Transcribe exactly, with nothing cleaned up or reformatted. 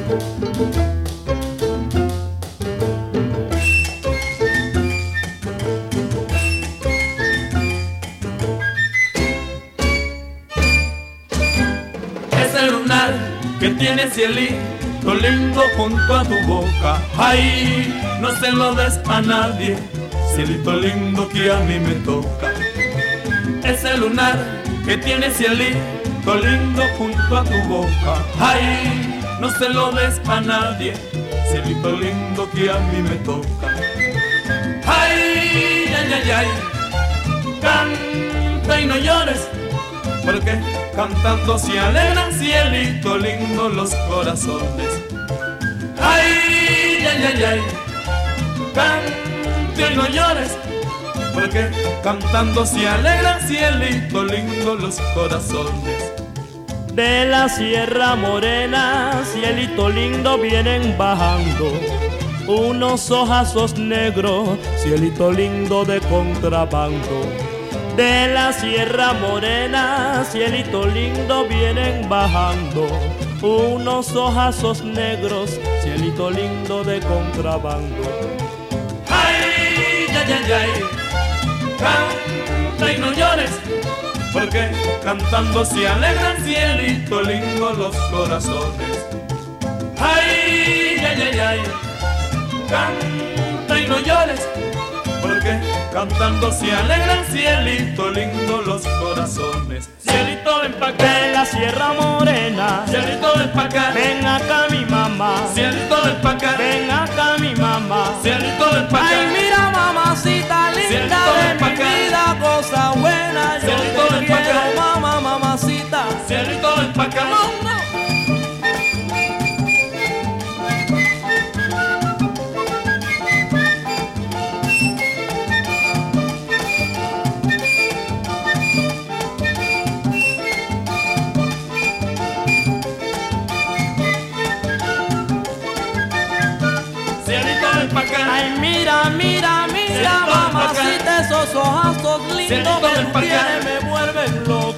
Ese lunar que tiene cielito lindo junto a tu boca, ay, no se lo des a nadie, cielito lindo que a mí me toca. Ese lunar que tiene cielito lindo junto a tu boca, ay, no se lo des a nadie, cielito lindo que a mí me toca. Ay, ay, ay, ay, canta y no llores, porque cantando se alegran, cielito lindo, los corazones. Ay, ay, ay, ay, canta y no llores, porque cantando se alegran, cielito lindo, los corazones. De la Sierra Morena, cielito lindo, vienen bajando unos ojazos negros, cielito lindo de contrabando. De la Sierra Morena, cielito lindo, vienen bajando unos ojazos negros, cielito lindo de contrabando. Ay, ay, ay, ay, canta y no llores, porque cantando se alegran, cielito lindo, los corazones. Ay, ay, ay, ay, canta y no llores, porque cantando se alegran, cielito lindo, los corazones. Cielito ven pa' acá, De la Sierra Morena, cielito ven pa' acá, ven acá mi mamá, cielito ven pa' acá, ven acá mi mamá. cielito ven pa' acá. Ay, mira mamacita linda Cielito, de ven pa' mi acá. vida, cosa buena, yo Cielito, te ven pa' quiero, acá. mamá, mamacita. Cielito ven pa' acá. Cielito ven pa' acá. Ay, mira, mira, mira, Cielito, ven pa' acá. mamacita, esos ojazos lindos Cielito, ven que pa' tú acá. tienes me vuelven loco.